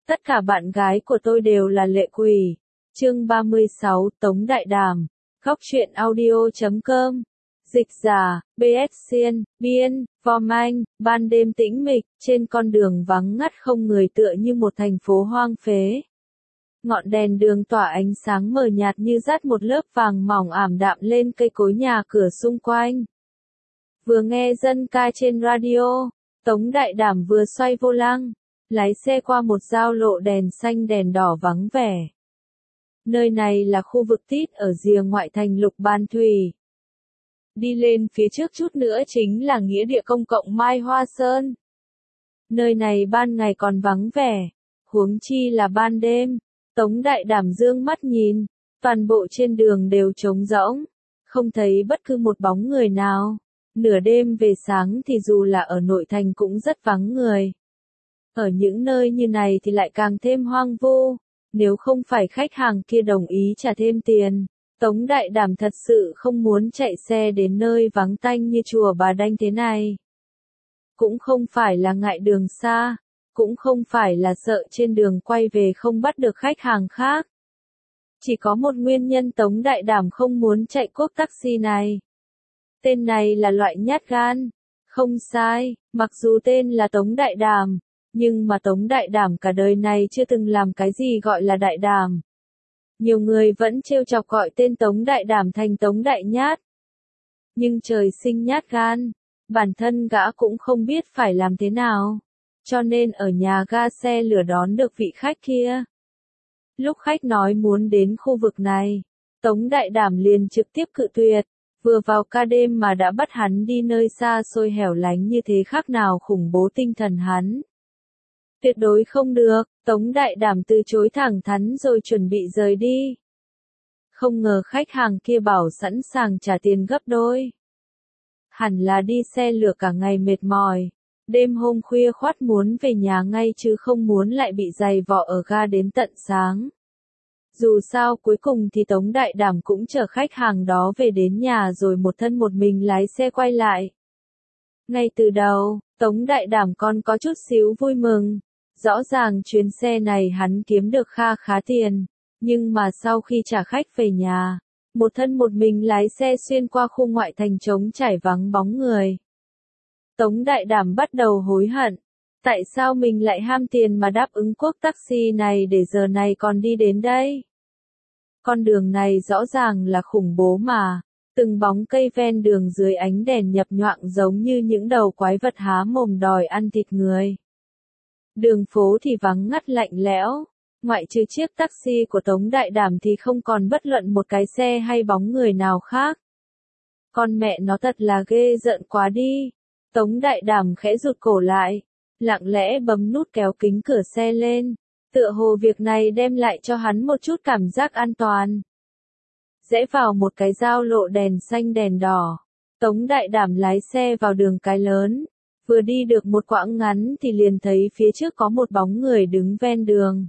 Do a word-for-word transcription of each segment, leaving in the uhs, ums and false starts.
Tất cả bạn gái của tôi đều là lệ quỷ. Chương ba mươi sáu, Tống Đại Đàm. Góc truyện audio chấm com. Dịch giả, bê ét Xiên, Biên, Vom Anh, ban đêm tĩnh mịch, trên con đường vắng ngắt không người tựa như một thành phố hoang phế. Ngọn đèn đường tỏa ánh sáng mờ nhạt như dắt một lớp vàng mỏng ảm đạm lên cây cối nhà cửa xung quanh. Vừa nghe dân ca trên radio, Tống Đại Đàm vừa xoay vô lăng, lái xe qua một giao lộ đèn xanh đèn đỏ vắng vẻ. Nơi này là khu vực tít ở rìa ngoại thành Lục Ban Thủy. Đi lên phía trước chút nữa chính là nghĩa địa công cộng Mai Hoa Sơn. Nơi này ban ngày còn vắng vẻ, huống chi là ban đêm. Tống Đại Đàm dương mắt nhìn, toàn bộ trên đường đều trống rỗng, không thấy bất cứ một bóng người nào. Nửa đêm về sáng thì dù là ở nội thành cũng rất vắng người. Ở những nơi như này thì lại càng thêm hoang vu, nếu không phải khách hàng kia đồng ý trả thêm tiền, Tống Đại Đàm thật sự không muốn chạy xe đến nơi vắng tanh như chùa Bà Đanh thế này. Cũng không phải là ngại đường xa, cũng không phải là sợ trên đường quay về không bắt được khách hàng khác. Chỉ có một nguyên nhân Tống Đại Đàm không muốn chạy cốp taxi này. Tên này là loại nhát gan. Không sai, mặc dù tên là Tống Đại Đàm, nhưng mà Tống Đại Đàm cả đời này chưa từng làm cái gì gọi là đại đàm. Nhiều người vẫn trêu chọc gọi tên Tống Đại Đàm thành Tống Đại Nhát. Nhưng trời sinh nhát gan, bản thân gã cũng không biết phải làm thế nào, cho nên ở nhà ga xe lửa đón được vị khách kia. Lúc khách nói muốn đến khu vực này, Tống Đại Đàm liền trực tiếp cự tuyệt, vừa vào ca đêm mà đã bắt hắn đi nơi xa xôi hẻo lánh như thế khác nào khủng bố tinh thần hắn. Tuyệt đối không được, Tống Đại Đàm từ chối thẳng thắn rồi chuẩn bị rời đi. Không ngờ khách hàng kia bảo sẵn sàng trả tiền gấp đôi. Hẳn là đi xe lửa cả ngày mệt mỏi, đêm hôm khuya khoắt muốn về nhà ngay chứ không muốn lại bị giày vò ở ga đến tận sáng. Dù sao cuối cùng thì Tống Đại Đàm cũng chở khách hàng đó về đến nhà rồi một thân một mình lái xe quay lại. Ngay từ đầu, Tống Đại Đàm còn có chút xíu vui mừng. Rõ ràng chuyến xe này hắn kiếm được kha khá tiền, nhưng mà sau khi trả khách về nhà, một thân một mình lái xe xuyên qua khu ngoại thành trống trải vắng bóng người. Tống Đại Đàm bắt đầu hối hận, tại sao mình lại ham tiền mà đáp ứng cốp taxi này để giờ này còn đi đến đây? Con đường này rõ ràng là khủng bố mà, từng bóng cây ven đường dưới ánh đèn nhập nhoạng giống như những đầu quái vật há mồm đòi ăn thịt người. Đường phố thì vắng ngắt lạnh lẽo, ngoại trừ chiếc taxi của Tống Đại Đàm thì không còn bất luận một cái xe hay bóng người nào khác. Con mẹ nó thật là ghê rợn quá đi. Tống Đại Đàm khẽ rụt cổ lại, lặng lẽ bấm nút kéo kính cửa xe lên, tựa hồ việc này đem lại cho hắn một chút cảm giác an toàn. Rẽ vào một cái giao lộ đèn xanh đèn đỏ, Tống Đại Đàm lái xe vào đường cái lớn. Vừa đi được một quãng ngắn thì liền thấy phía trước có một bóng người đứng ven đường.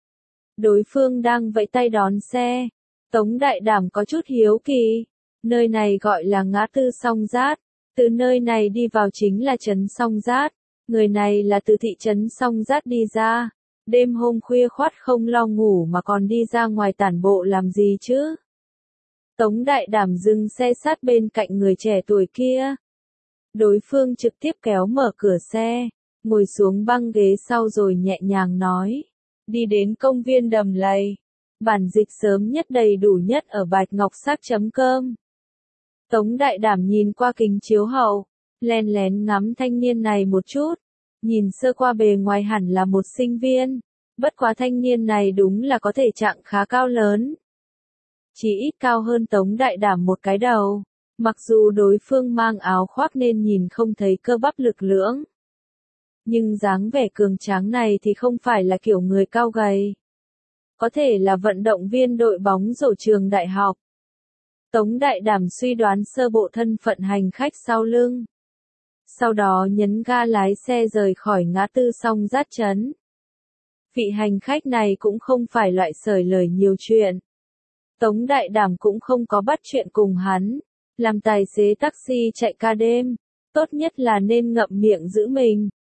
Đối phương đang vẫy tay đón xe. Tống Đại Đàm có chút hiếu kỳ. Nơi này gọi là ngã tư Song Giát. Từ nơi này đi vào chính là trấn Song Giát. Người này là từ thị trấn Song Giát đi ra. Đêm hôm khuya khoắt không lo ngủ mà còn đi ra ngoài tản bộ làm gì chứ? Tống Đại Đàm dừng xe sát bên cạnh người trẻ tuổi kia. Đối phương trực tiếp kéo mở cửa xe, ngồi xuống băng ghế sau rồi nhẹ nhàng nói. Đi đến công viên Đầm Lầy. Bản dịch sớm nhất đầy đủ nhất ở bạch ngọc sắc chấm com. Tống Đại Đàm nhìn qua kính chiếu hậu, len lén ngắm thanh niên này một chút. Nhìn sơ qua bề ngoài hẳn là một sinh viên. Bất quá thanh niên này đúng là có thể trạng khá cao lớn. Chỉ ít cao hơn Tống Đại Đàm một cái đầu. Mặc dù đối phương mang áo khoác nên nhìn không thấy cơ bắp lực lưỡng. Nhưng dáng vẻ cường tráng này thì không phải là kiểu người cao gầy. Có thể là vận động viên đội bóng rổ trường đại học. Tống Đại Đàm suy đoán sơ bộ thân phận hành khách sau lưng. Sau đó nhấn ga lái xe rời khỏi ngã tư Song Giát trấn. Vị hành khách này cũng không phải loại sởi lời nhiều chuyện. Tống Đại Đàm cũng không có bắt chuyện cùng hắn. Làm tài xế taxi chạy ca đêm, tốt nhất là nên ngậm miệng giữ mình,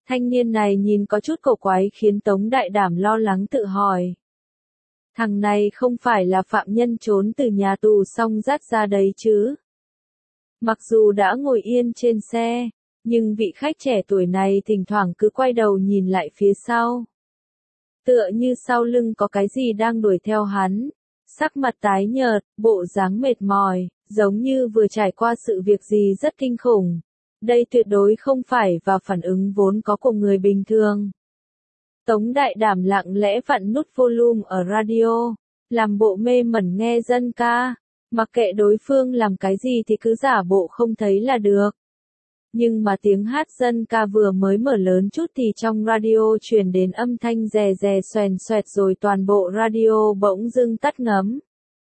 Thanh niên này nhìn có chút cổ quái khiến Tống Đại Đảm lo lắng tự hỏi. Thằng này không phải là phạm nhân trốn từ nhà tù xong dắt ra đấy chứ. Mặc dù đã ngồi yên trên xe, nhưng vị khách trẻ tuổi này thỉnh thoảng cứ quay đầu nhìn lại phía sau. Tựa như sau lưng có cái gì đang đuổi theo hắn. Sắc mặt tái nhợt, bộ dáng mệt mỏi, giống như vừa trải qua sự việc gì rất kinh khủng. Đây tuyệt đối không phải và phản ứng vốn có của người bình thường. Tống Đại Đảm lặng lẽ vặn nút volume ở radio, làm bộ mê mẩn nghe dân ca, mặc kệ đối phương làm cái gì thì cứ giả bộ không thấy là được. Nhưng mà tiếng hát dân ca vừa mới mở lớn chút thì trong radio truyền đến âm thanh rè rè xoèn xoẹt rồi toàn bộ radio bỗng dưng tắt ngấm.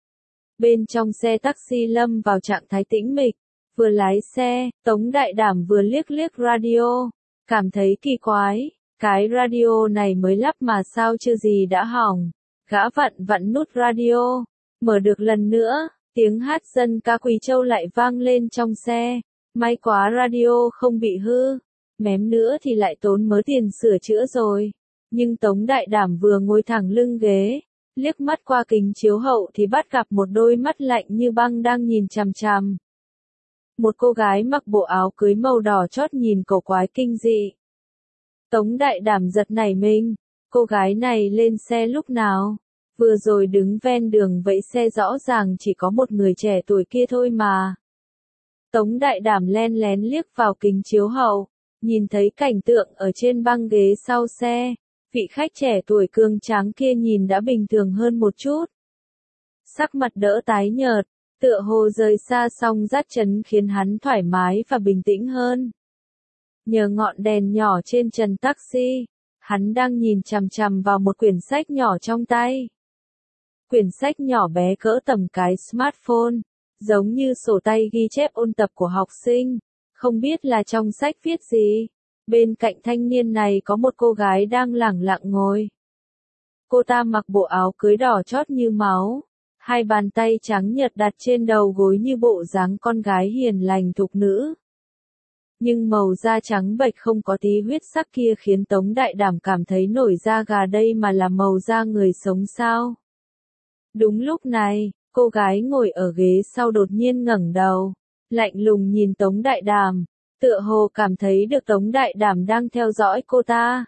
Bên trong xe taxi lâm vào trạng thái tĩnh mịch, vừa lái xe, Tống Đại Đảm vừa liếc liếc radio, cảm thấy kỳ quái, cái radio này mới lắp mà sao chưa gì đã hỏng. Gã vặn vặn nút radio, mở được lần nữa, tiếng hát dân ca Quỳ Châu lại vang lên trong xe. May quá radio không bị hư, mém nữa thì lại tốn mớ tiền sửa chữa rồi. Nhưng Tống Đại Đảm vừa ngồi thẳng lưng ghế, liếc mắt qua kính chiếu hậu thì bắt gặp một đôi mắt lạnh như băng đang nhìn chằm chằm. Một cô gái mặc bộ áo cưới màu đỏ chót nhìn cổ quái kinh dị. Tống Đại Đảm giật nảy mình, cô gái này lên xe lúc nào? Vừa rồi đứng ven đường vẫy xe rõ ràng chỉ có một người trẻ tuổi kia thôi mà. Tống Đại Đảm len lén liếc vào kính chiếu hậu, nhìn thấy cảnh tượng ở trên băng ghế sau xe, vị khách trẻ tuổi cương tráng kia nhìn đã bình thường hơn một chút. Sắc mặt đỡ tái nhợt, tựa hồ rời xa song dắt chấn khiến hắn thoải mái và bình tĩnh hơn. Nhờ ngọn đèn nhỏ trên trần taxi, hắn đang nhìn chằm chằm vào một quyển sách nhỏ trong tay. Quyển sách nhỏ bé cỡ tầm cái smartphone, giống như sổ tay ghi chép ôn tập của học sinh, không biết là trong sách viết gì. Bên cạnh thanh niên này có một cô gái đang lẳng lặng ngồi. Cô ta mặc bộ áo cưới đỏ chót như máu, hai bàn tay trắng nhợt đặt trên đầu gối như bộ dáng con gái hiền lành thục nữ. Nhưng màu da trắng bệch không có tí huyết sắc kia khiến Tống Đại Đảm cảm thấy nổi da gà, đây mà là màu da người sống sao. Đúng lúc này, cô gái ngồi ở ghế sau đột nhiên ngẩng đầu, lạnh lùng nhìn Tống Đại Đảm, tựa hồ cảm thấy được Tống Đại Đảm đang theo dõi cô ta.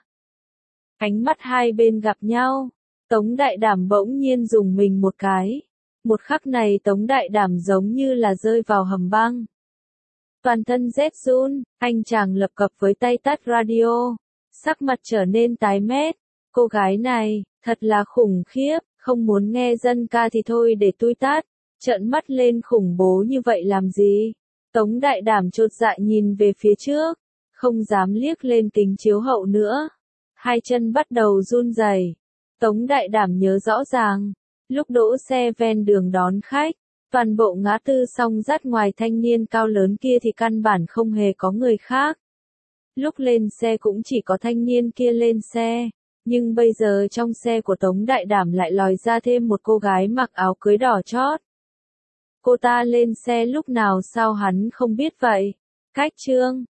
Ánh mắt hai bên gặp nhau, Tống Đại Đảm bỗng nhiên rùng mình một cái. Một khắc này Tống Đại Đảm giống như là rơi vào hầm băng. Toàn thân rét run, anh chàng lập cập với tay tắt radio, sắc mặt trở nên tái mét. Cô gái này, thật là khủng khiếp, không muốn nghe dân ca thì thôi để tôi tát, trợn mắt lên khủng bố như vậy làm gì? Tống Đại Đảm chột dạ nhìn về phía trước, không dám liếc lên kính chiếu hậu nữa. Hai chân bắt đầu run rẩy. Tống Đại Đảm nhớ rõ ràng, lúc đỗ xe ven đường đón khách, toàn bộ ngã tư song dắt ngoài thanh niên cao lớn kia thì căn bản không hề có người khác. Lúc lên xe cũng chỉ có thanh niên kia lên xe, nhưng bây giờ trong xe của Tống Đại Đảm lại lòi ra thêm một cô gái mặc áo cưới đỏ chót. Cô ta lên xe lúc nào sao hắn không biết vậy? Cách chương